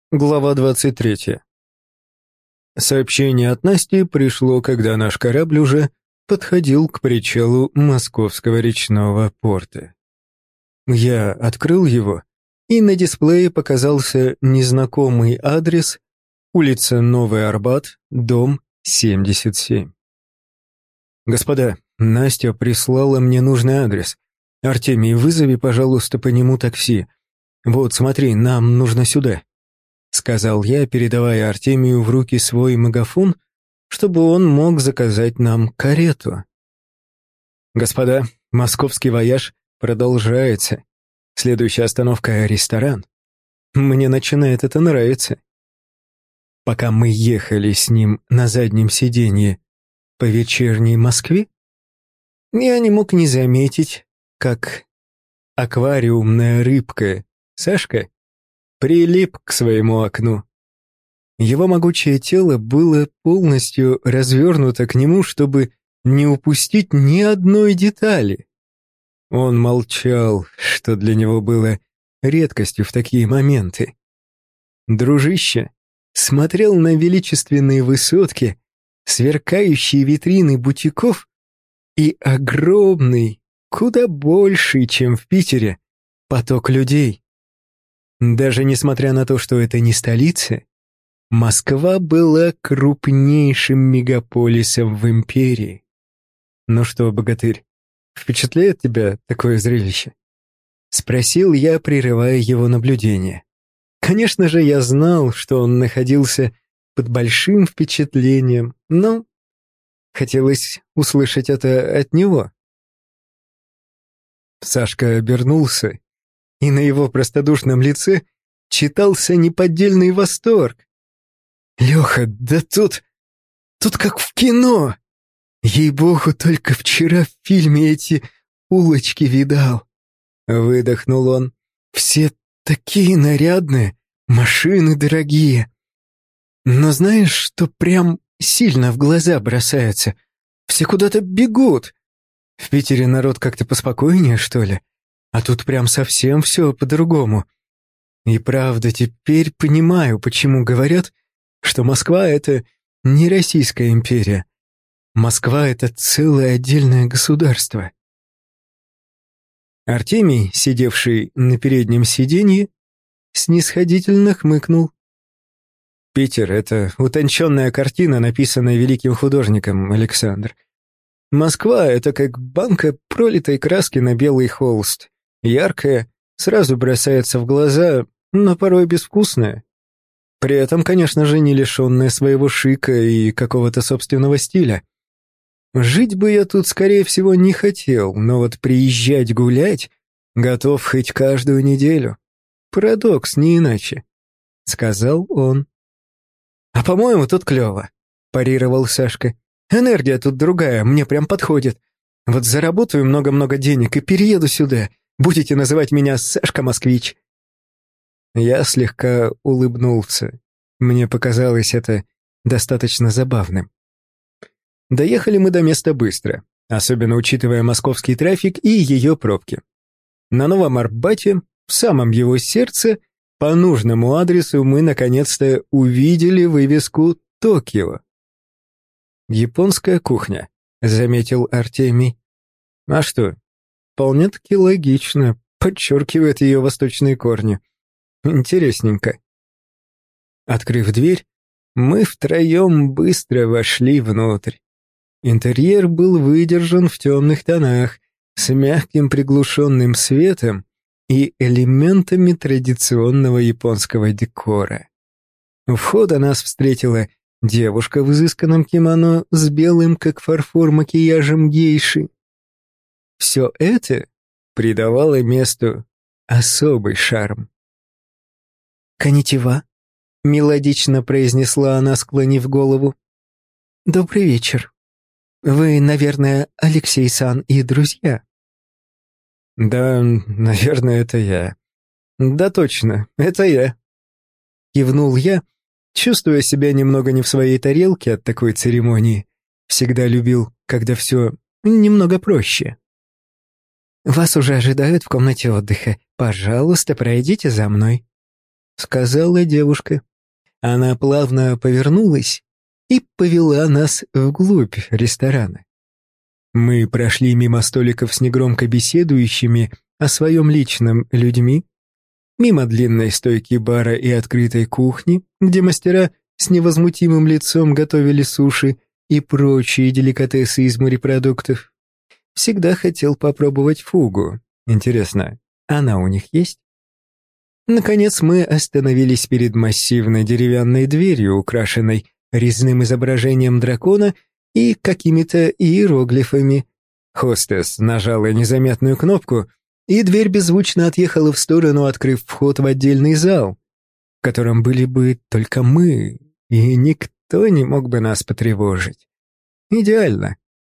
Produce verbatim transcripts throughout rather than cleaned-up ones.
Глава двадцать третья. Сообщение от Насти пришло, когда наш корабль уже подходил к причалу Московского речного порта. Я открыл его, и на дисплее показался незнакомый адрес: улица Новый Арбат, дом семьдесят семь. «Господа, Настя прислала мне нужный адрес. Артемий, вызови, пожалуйста, по нему такси. Вот, смотри, нам нужно сюда», — сказал я, передавая Артемию в руки свой мегафон, чтобы он мог заказать нам карету. «Господа, московский вояж продолжается. Следующая остановка — ресторан. Мне начинает это нравиться». Пока мы ехали с ним на заднем сиденье по вечерней Москве, я не мог не заметить, как аквариумная рыбка Сашка прилип к своему окну. Его могучее тело было полностью развернуто к нему, чтобы не упустить ни одной детали. Он молчал, что для него было редкостью в такие моменты. Дружище смотрел на величественные высотки, сверкающие витрины бутиков и огромный, куда больший, чем в Питере, поток людей. Даже несмотря на то, что это не столица, Москва была крупнейшим мегаполисом в империи. «Ну что, богатырь, впечатляет тебя такое зрелище?» — спросил я, прерывая его наблюдение. Конечно же, я знал, что он находился под большим впечатлением, но хотелось услышать это от него. Сашка обернулся, и на его простодушном лице читался неподдельный восторг. «Леха, да тут... тут как в кино! Ей-богу, только вчера в фильме эти улочки видал!» Выдохнул он. «Все такие нарядные, машины дорогие. Но знаешь, что прям сильно в глаза бросается? Все куда-то бегут. В Питере народ как-то поспокойнее, что ли? А тут прям совсем все по-другому. И правда, теперь понимаю, почему говорят, что Москва — это не Российская империя. Москва — это целое отдельное государство». Артемий, сидевший на переднем сиденье, снисходительно хмыкнул. «Питер — это утонченная картина, написанная великим художником, Александр. Москва — это как банка пролитой краски на белый холст. Яркая, сразу бросается в глаза, но порой безвкусная. При этом, конечно же, не лишенная своего шика и какого-то собственного стиля. Жить бы я тут, скорее всего, не хотел, но вот приезжать гулять готов хоть каждую неделю. Парадокс, не иначе», — сказал он. «А по-моему, тут клево», — парировал Сашка. «Энергия тут другая, мне прям подходит. Вот заработаю много-много денег и перееду сюда. Будете называть меня Сашка-москвич». Я слегка улыбнулся. Мне показалось это достаточно забавным. Доехали мы до места быстро, особенно учитывая московский трафик и ее пробки. На Новом Арбате, в самом его сердце, по нужному адресу мы наконец-то увидели вывеску «Токио». «Японская кухня», — заметил Артемий. «А что, вполне-таки логично, подчеркивает ее восточные корни. Интересненько». Открыв дверь, мы втроем быстро вошли внутрь. Интерьер был выдержан в темных тонах, с мягким приглушенным светом и элементами традиционного японского декора. У входа нас встретила девушка в изысканном кимоно с белым, как фарфор, макияжем гейши. Все это придавало месту особый шарм. «Конничева», — мелодично произнесла она, склонив голову. «Добрый вечер. Вы, наверное, Алексей-сан и друзья?» «Да, наверное, это я. Да точно, это я». Кивнул я, чувствуя себя немного не в своей тарелке от такой церемонии. Всегда любил, когда все немного проще. «Вас уже ожидают в комнате отдыха. Пожалуйста, пройдите за мной». сказала девушка. Она плавно повернулась и повела нас вглубь ресторана. Мы прошли мимо столиков с негромко беседующими о своем личном людьми, мимо длинной стойки бара и открытой кухни, где мастера с невозмутимым лицом готовили суши и прочие деликатесы из морепродуктов. Всегда хотел попробовать фугу. Интересно, она у них есть? Наконец мы остановились перед массивной деревянной дверью, украшенной резным изображением дракона и какими-то иероглифами. Хостес нажала незаметную кнопку, и дверь беззвучно отъехала в сторону, открыв вход в отдельный зал, в котором были бы только мы, и никто не мог бы нас потревожить. Идеально.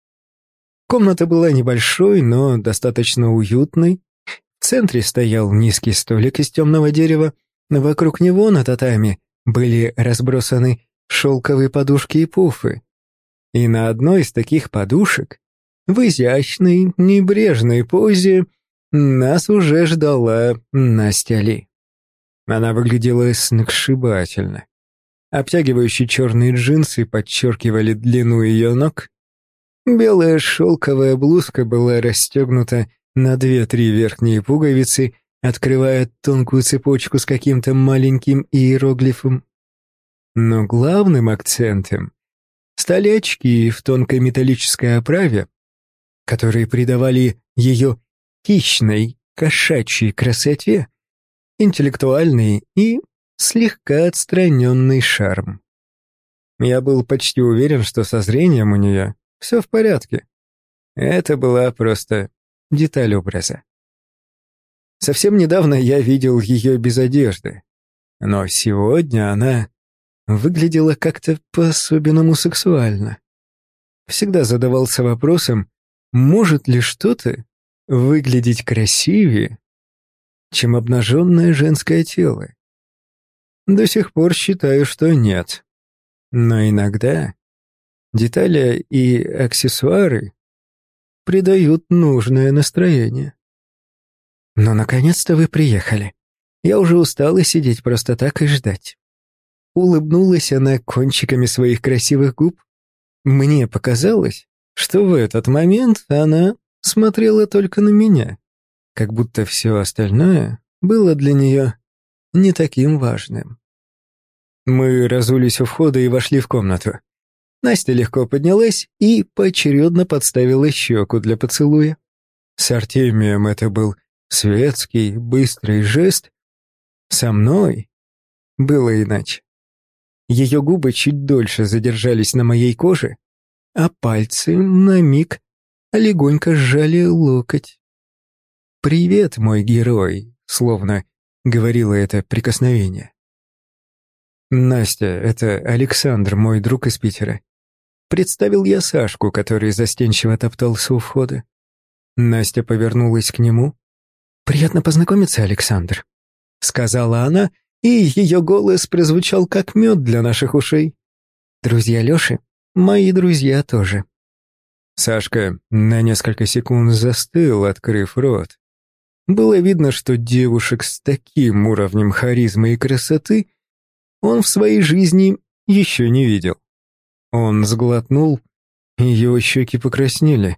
Комната была небольшой, но достаточно уютной. В центре стоял низкий столик из темного дерева, вокруг него на татами были разбросаны шелковые подушки и пуфы. И на одной из таких подушек, в изящной, небрежной позе, нас уже ждала Настя Ли. Она выглядела сногсшибательно. Обтягивающие черные джинсы подчеркивали длину ее ног. Белая шелковая блузка была расстегнута на две-три верхние пуговицы, открывая тонкую цепочку с каким-то маленьким иероглифом. Но главным акцентом стали очки в тонкой металлической оправе, которые придавали ее хищной, кошачьей красоте интеллектуальный и слегка отстраненный шарм. Я был почти уверен, что со зрением у нее все в порядке. Это была просто деталь образа. Совсем недавно я видел ее без одежды, но сегодня она выглядела как-то по-особенному сексуально. Всегда задавался вопросом, может ли что-то выглядеть красивее, чем обнаженное женское тело. До сих пор считаю, что нет. Но иногда детали и аксессуары придают нужное настроение. Но наконец-то вы приехали. Я уже устала сидеть просто так и ждать. Улыбнулась она кончиками своих красивых губ. Мне показалось, что в этот момент она смотрела только на меня, как будто все остальное было для нее не таким важным. Мы разулись у входа и вошли в комнату. Настя легко поднялась и поочередно подставила щеку для поцелуя. С Артемием это был светский, быстрый жест. Со мной было иначе. Ее губы чуть дольше задержались на моей коже, а пальцы на миг легонько сжали локоть. «Привет, мой герой», словно говорило это прикосновение. «Настя, это Александр, мой друг из Питера». Представил я Сашку, который застенчиво топтался у входа. Настя повернулась к нему. «Приятно познакомиться, Александр», — сказала она, и ее голос прозвучал как мед для наших ушей. «Друзья Леши, мои друзья тоже». Сашка на несколько секунд застыл, открыв рот. Было видно, что девушек с таким уровнем харизмы и красоты он в своей жизни еще не видел. Он сглотнул, ее щеки покраснели.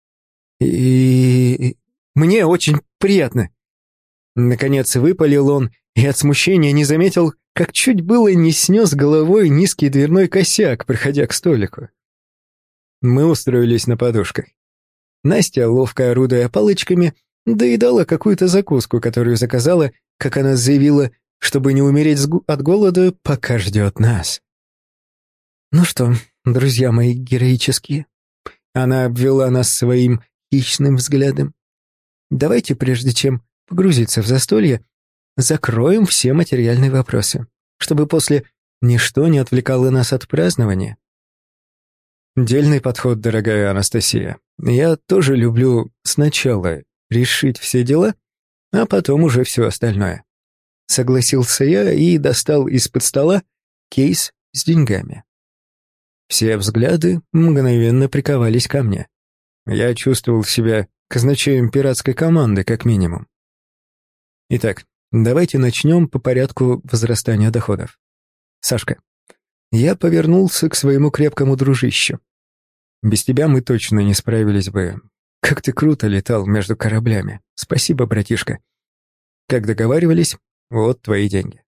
И... «Мне очень приятно». Наконец выпалил он, и от смущения не заметил, как чуть было не снес головой низкий дверной косяк, проходя к столику. Мы устроились на подушках. Настя, ловко орудуя палочками, доедала какую-то закуску, которую заказала, как она заявила, чтобы не умереть от голода, пока ждет нас. «Ну что, друзья мои героические?» Она обвела нас своим хищным взглядом. «Давайте, прежде чем погрузиться в застолье, закроем все материальные вопросы, чтобы после ничто не отвлекало нас от празднования». Дельный подход, дорогая Анастасия. Я тоже люблю сначала решить все дела, а потом уже все остальное. Согласился я и достал из-под стола кейс с деньгами. Все взгляды мгновенно приковались ко мне. Я чувствовал себя казначеем пиратской команды, как минимум. Итак, Давайте начнем по порядку возрастания доходов. Сашка, я повернулся к своему крепкому дружищу. Без тебя мы точно не справились бы. Как ты круто летал между кораблями. Спасибо, братишка. Как договаривались, вот твои деньги.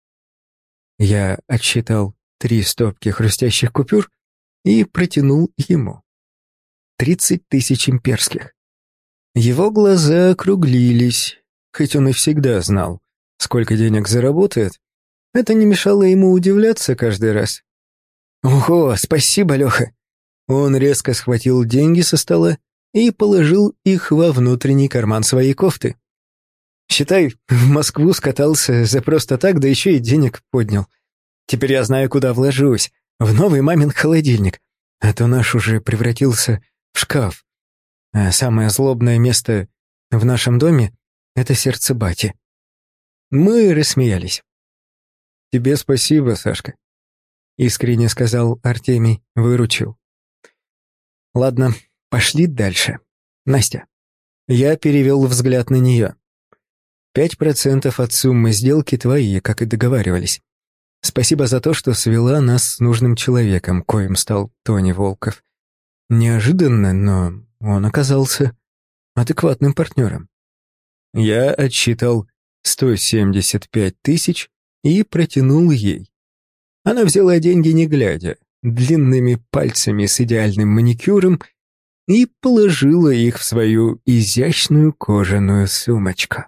Я отсчитал три стопки хрустящих купюр и протянул ему. Тридцать тысяч имперских. Его глаза округлились, хоть он и всегда знал, сколько денег заработает. Это не мешало ему удивляться каждый раз. «Ого, спасибо, Леха!» Он резко схватил деньги со стола и положил их во внутренний карман своей кофты. «Считай, в Москву скатался за просто так, да еще и денег поднял. Теперь я знаю, куда вложусь. В новый мамин холодильник. А то наш уже превратился в шкаф. А самое злобное место в нашем доме — это сердце бати». Мы рассмеялись. «Тебе спасибо, Сашка», — искренне сказал Артемий, выручил. «Ладно, пошли дальше. Настя». Я перевел взгляд на нее. «Пять процентов от суммы сделки твои, как и договаривались. Спасибо за то, что свела нас с нужным человеком, коим стал Тони Волков. Неожиданно, но он оказался адекватным партнером». Я отсчитал сто семьдесят пять тысяч и протянул ей. Она взяла деньги не глядя, длинными пальцами с идеальным маникюром, и положила их в свою изящную кожаную сумочку.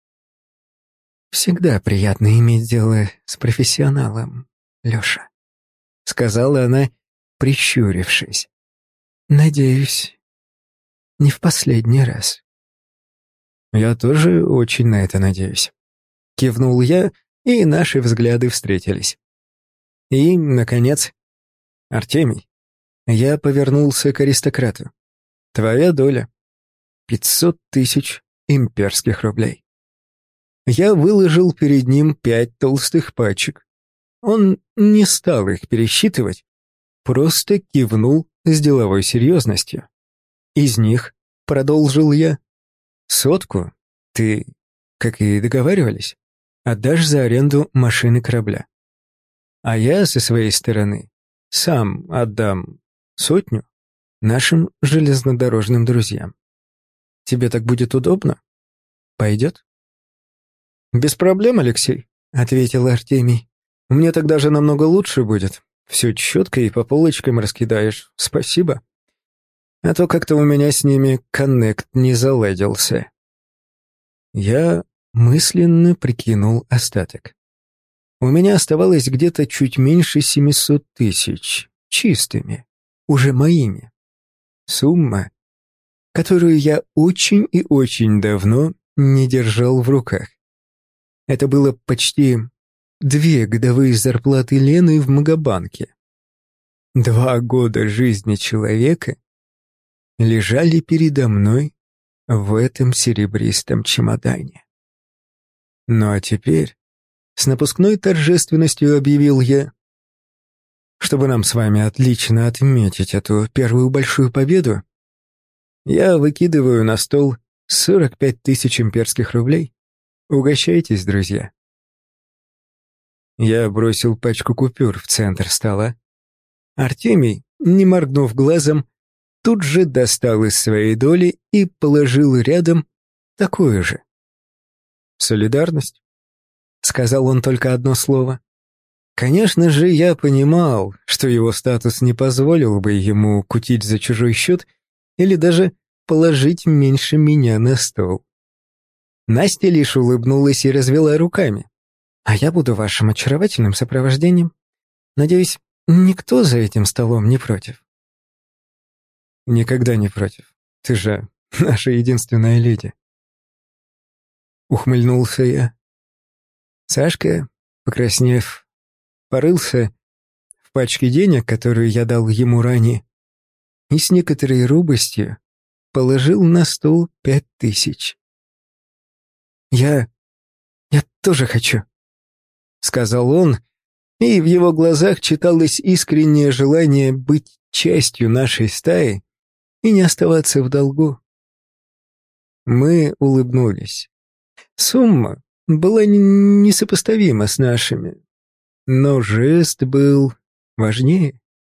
«Всегда приятно иметь дело с профессионалом, Леша», — сказала она, прищурившись. «Надеюсь, не в последний раз». «Я тоже очень на это надеюсь», — кивнул я, и наши взгляды встретились. И, наконец, Артемий, я повернулся к аристократу. Твоя доля — пятьсот тысяч имперских рублей. Я выложил перед ним пять толстых пачек. Он не стал их пересчитывать, просто кивнул с деловой серьезностью. Из них, продолжил я, сотку ты, как и договаривались, отдашь за аренду машины корабля. А я, со своей стороны, сам отдам сотню нашим железнодорожным друзьям. Тебе так будет удобно? Пойдет?» «Без проблем, Алексей», — ответил Артемий. «Мне тогда же намного лучше будет. Все четко и по полочкам раскидаешь. Спасибо. А то как-то у меня с ними коннект не заладился». Я мысленно прикинул остаток. У меня оставалось где-то чуть меньше семисот тысяч, чистыми, уже моими. Сумма, которую я очень и очень давно не держал в руках. Это было почти две годовые зарплаты Лены в Магобанке. Два года жизни человека лежали передо мной в этом серебристом чемодане. Ну а теперь, с напускной торжественностью объявил я, чтобы нам с вами отлично отметить эту первую большую победу, я выкидываю на стол сорок пять тысяч имперских рублей. Угощайтесь, друзья. Я бросил пачку купюр в центр стола. Артемий, не моргнув глазом, тут же достал из своей доли и положил рядом такое же. «Солидарность?» — сказал он только одно слово. Конечно же, я понимал, что его статус не позволил бы ему кутить за чужой счет или даже положить меньше меня на стол. Настя лишь улыбнулась и развела руками. «А я буду вашим очаровательным сопровождением. Надеюсь, никто за этим столом не против?» «Никогда не против. Ты же наша единственная леди». Ухмыльнулся я. Сашка, покраснев, порылся в пачке денег, которую я дал ему ранее, и с некоторой робостью положил на стол пять тысяч. «Я... я тоже хочу», — сказал он, и в его глазах читалось искреннее желание быть частью нашей стаи и не оставаться в долгу. Мы улыбнулись. Сумма была н- несопоставима с нашими. Но жест был важнее.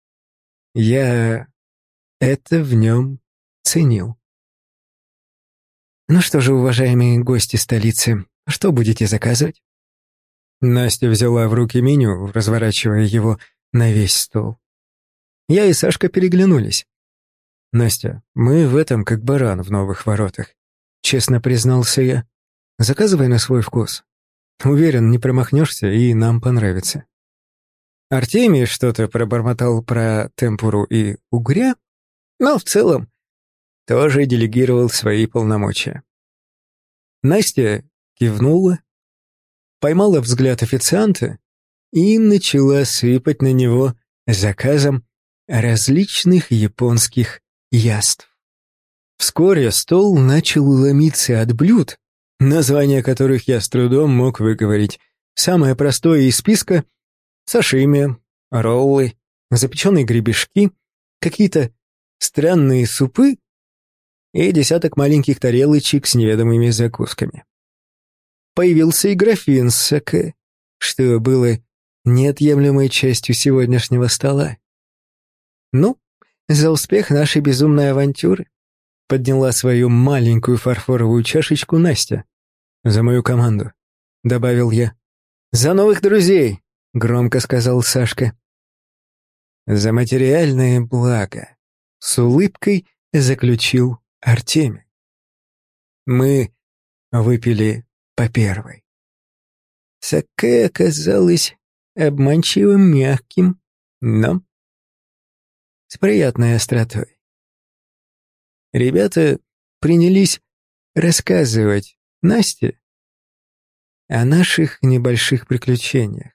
Я это в нем ценил. «Ну что же, уважаемые гости столицы, что будете заказывать?» Настя взяла в руки меню, разворачивая его на весь стол. Я и Сашка переглянулись. «Настя, мы в этом как баран в новых воротах», — честно признался я. «Заказывай на свой вкус. Уверен, не промахнешься, и нам понравится». Артемий что-то пробормотал про темпуру и угря, но в целом тоже делегировал свои полномочия. Настя кивнула, поймала взгляд официанта и начала сыпать на него заказом различных японских яств. Вскоре стол начал ломиться от блюд, названия которых я с трудом мог выговорить. Самое простое из списка — сашими, роллы, запеченные гребешки, какие-то странные супы и десяток маленьких тарелочек с неведомыми закусками. Появился и графин с саке, что было неотъемлемой частью сегодняшнего стола. «Ну, за успех нашей безумной авантюры», — подняла свою маленькую фарфоровую чашечку Настя. «За мою команду», — добавил я. «За новых друзей», — громко сказал Сашка. «За материальное благо», — с улыбкой заключил Артемий. Мы выпили по первой. Саке оказалось обманчиво мягким, но с приятной остротой. Ребята принялись рассказывать Насте о наших небольших приключениях.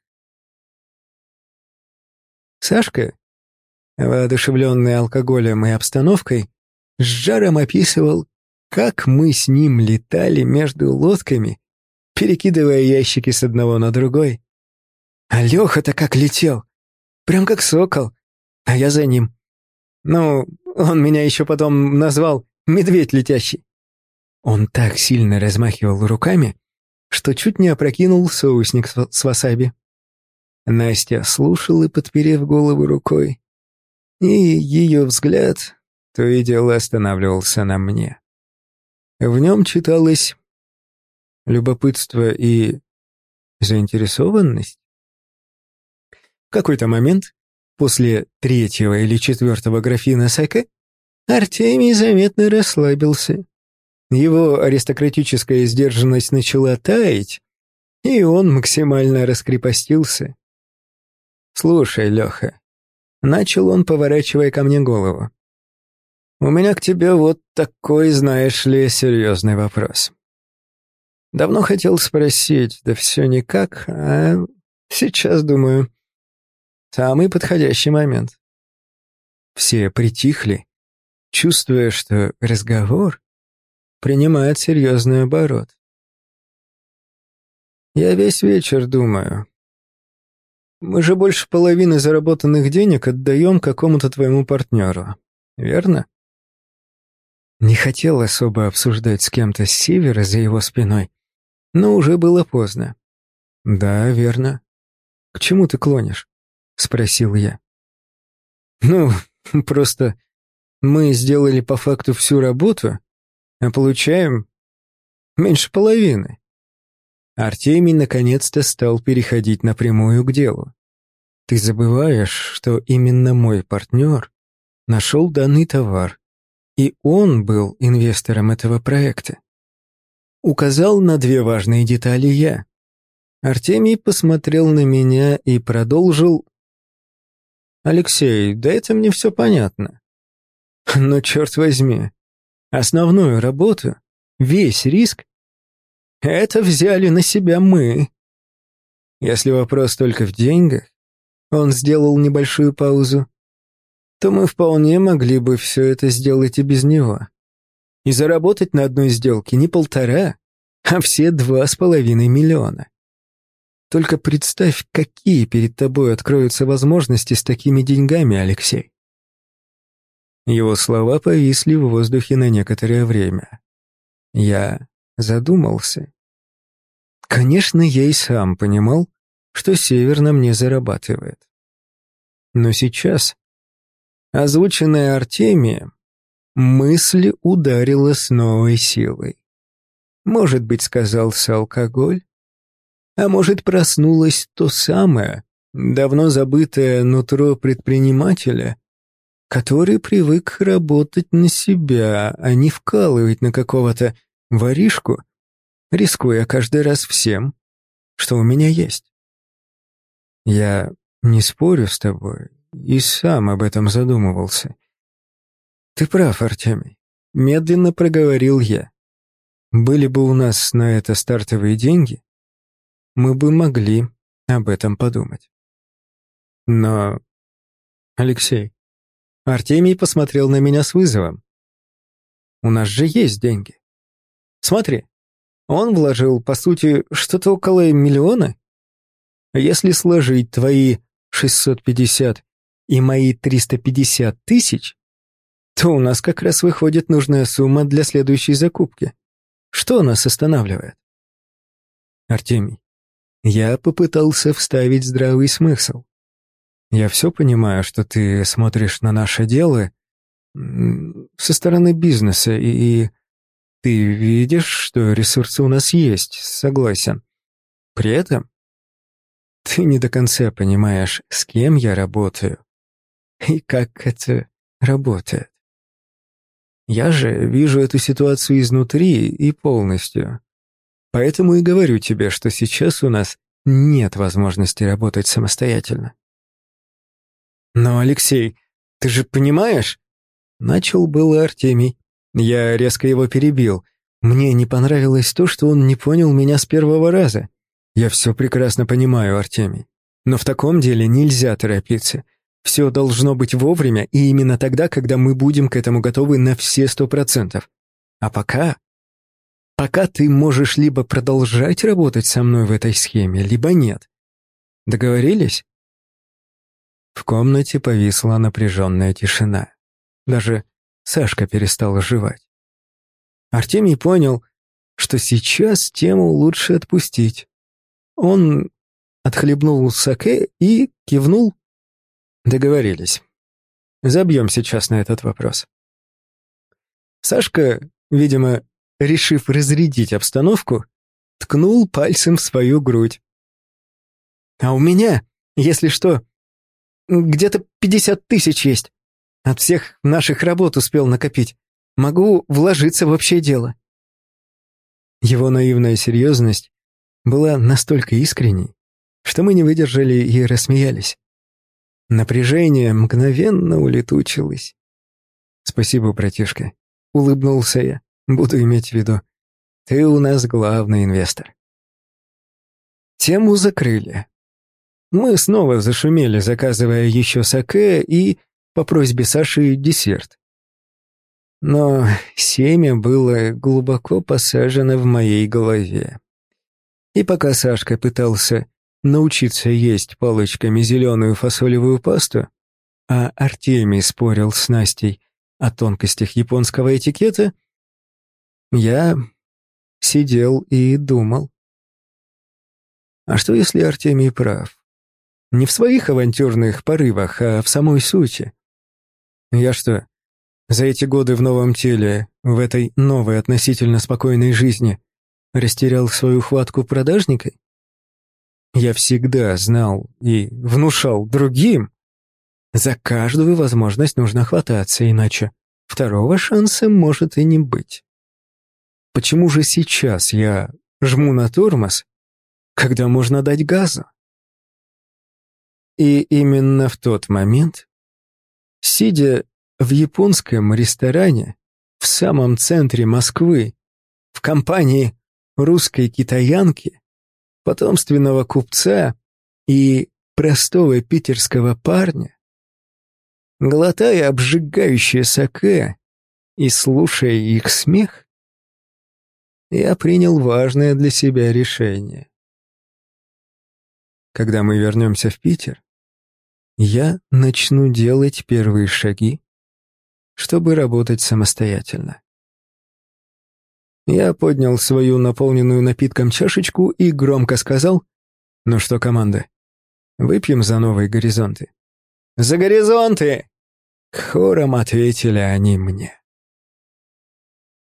Сашка, воодушевленный алкоголем и обстановкой, с жаром описывал, как мы с ним летали между лодками, перекидывая ящики с одного на другой. А Леха-то как летел, прям как сокол, а я за ним. Ну, он меня еще потом назвал «медведь летящий». Он так сильно размахивал руками, что чуть не опрокинул соусник с васаби. Настя слушала, подперев голову рукой, и ее взгляд то и дело останавливался на мне. В нем читалось любопытство и заинтересованность. В какой-то момент, после третьего или четвертого графина саке, Артемий заметно расслабился. Его аристократическая сдержанность начала таять, и он максимально раскрепостился. «Слушай, Леха», — начал он, поворачивая ко мне голову, «у меня к тебе вот такой, знаешь ли, серьезный вопрос. Давно хотел спросить, да все никак, а сейчас, думаю, самый подходящий момент». Все притихли, чувствуя, что разговор принимает серьезный оборот. «Я весь вечер думаю. Мы же больше половины заработанных денег отдаем какому-то твоему партнеру, верно?» Не хотел особо обсуждать с кем-то с севера за его спиной, но уже было поздно. «Да, верно. К чему ты клонишь?» — спросил я. «Ну, просто мы сделали по факту всю работу, а получаем меньше половины». Артемий наконец-то стал переходить напрямую к делу. «Ты забываешь, что именно мой партнер нашел данный товар, и он был инвестором этого проекта. Указал на две важные детали я. Артемий посмотрел на меня и продолжил: «Алексей, да это мне все понятно. Но, черт возьми, основную работу, весь риск, это взяли на себя мы. Если вопрос только в деньгах», он сделал небольшую паузу, «то мы вполне могли бы все это сделать и без него. И заработать на одной сделке не полтора, а все два с половиной миллиона. Только представь, какие перед тобой откроются возможности с такими деньгами, Алексей». Его слова повисли в воздухе на некоторое время. Я задумался. Конечно, я и сам понимал, что Север на мне зарабатывает. Но сейчас, озвученная Артемием, мысль ударила с новой силой. Может быть, сказался алкоголь, а может, проснулось то самое, давно забытое нутро предпринимателя, который привык работать на себя, а не вкалывать на какого-то воришку, рискуя каждый раз всем, что у меня есть. Я не спорю с тобой и сам об этом задумывался. Ты прав, Артемий, медленно проговорил я. Были бы у нас на это стартовые деньги, мы бы могли об этом подумать. Но, Алексей, Артемий посмотрел на меня с вызовом. У нас же есть деньги. Смотри, он вложил, по сути, что-то около миллиона. Если сложить твои шестьсот пятьдесят и мои триста пятьдесят тысяч, то у нас как раз выходит нужная сумма для следующей закупки. Что нас останавливает? Артемий, я попытался вставить здравый смысл. Я все понимаю, что ты смотришь на наше дело со стороны бизнеса, и, и ты видишь, что ресурсы у нас есть, согласен. При этом ты не до конца понимаешь, с кем я работаю и как это работает. Я же вижу эту ситуацию изнутри и полностью. Поэтому и говорю тебе, что сейчас у нас нет возможности работать самостоятельно. Но, Алексей, ты же понимаешь? Начал было Артемий. Я резко его перебил. Мне не понравилось то, что он не понял меня с первого раза. Я все прекрасно понимаю, Артемий. Но в таком деле нельзя торопиться. Все должно быть вовремя и именно тогда, когда мы будем к этому готовы на все сто процентов. А пока... Пока ты можешь либо продолжать работать со мной в этой схеме, либо нет. Договорились? В комнате повисла напряженная тишина. Даже Сашка перестала жевать. Артемий понял, что сейчас тему лучше отпустить. Он отхлебнул саке и кивнул. Договорились. Забьем сейчас на этот вопрос. Сашка, видимо, решив разрядить обстановку, ткнул пальцем в свою грудь. «А у меня, если что, где-то пятьдесят тысяч есть. От всех наших работ успел накопить. Могу вложиться в общее дело». Его наивная серьезность была настолько искренней, что мы не выдержали и рассмеялись. Напряжение мгновенно улетучилось. «Спасибо, братишка», — улыбнулся я. «Буду иметь в виду. Ты у нас главный инвестор». Тему закрыли. Мы снова зашумели, заказывая еще саке и, по просьбе Саши, десерт. Но семя было глубоко посажено в моей голове. И пока Сашка пытался научиться есть палочками зеленую фасолевую пасту, а Артемий спорил с Настей о тонкостях японского этикета, я сидел и думал. А что, если Артемий прав? Не в своих авантюрных порывах, а в самой сути. Я что, за эти годы в новом теле, в этой новой относительно спокойной жизни, растерял свою хватку продажника? Я всегда знал и внушал другим. За каждую возможность нужно хвататься, иначе второго шанса может и не быть. Почему же сейчас я жму на тормоз, когда можно дать газу? И именно в тот момент, сидя в японском ресторане в самом центре Москвы, в компании русской китаянки, потомственного купца и простого питерского парня, глотая обжигающее саке и слушая их смех, я принял важное для себя решение. Когда мы вернемся в Питер, я начну делать первые шаги, чтобы работать самостоятельно. Я поднял свою наполненную напитком чашечку и громко сказал: «Ну что, команда, выпьем за новые горизонты». «За горизонты!» Хором ответили они мне.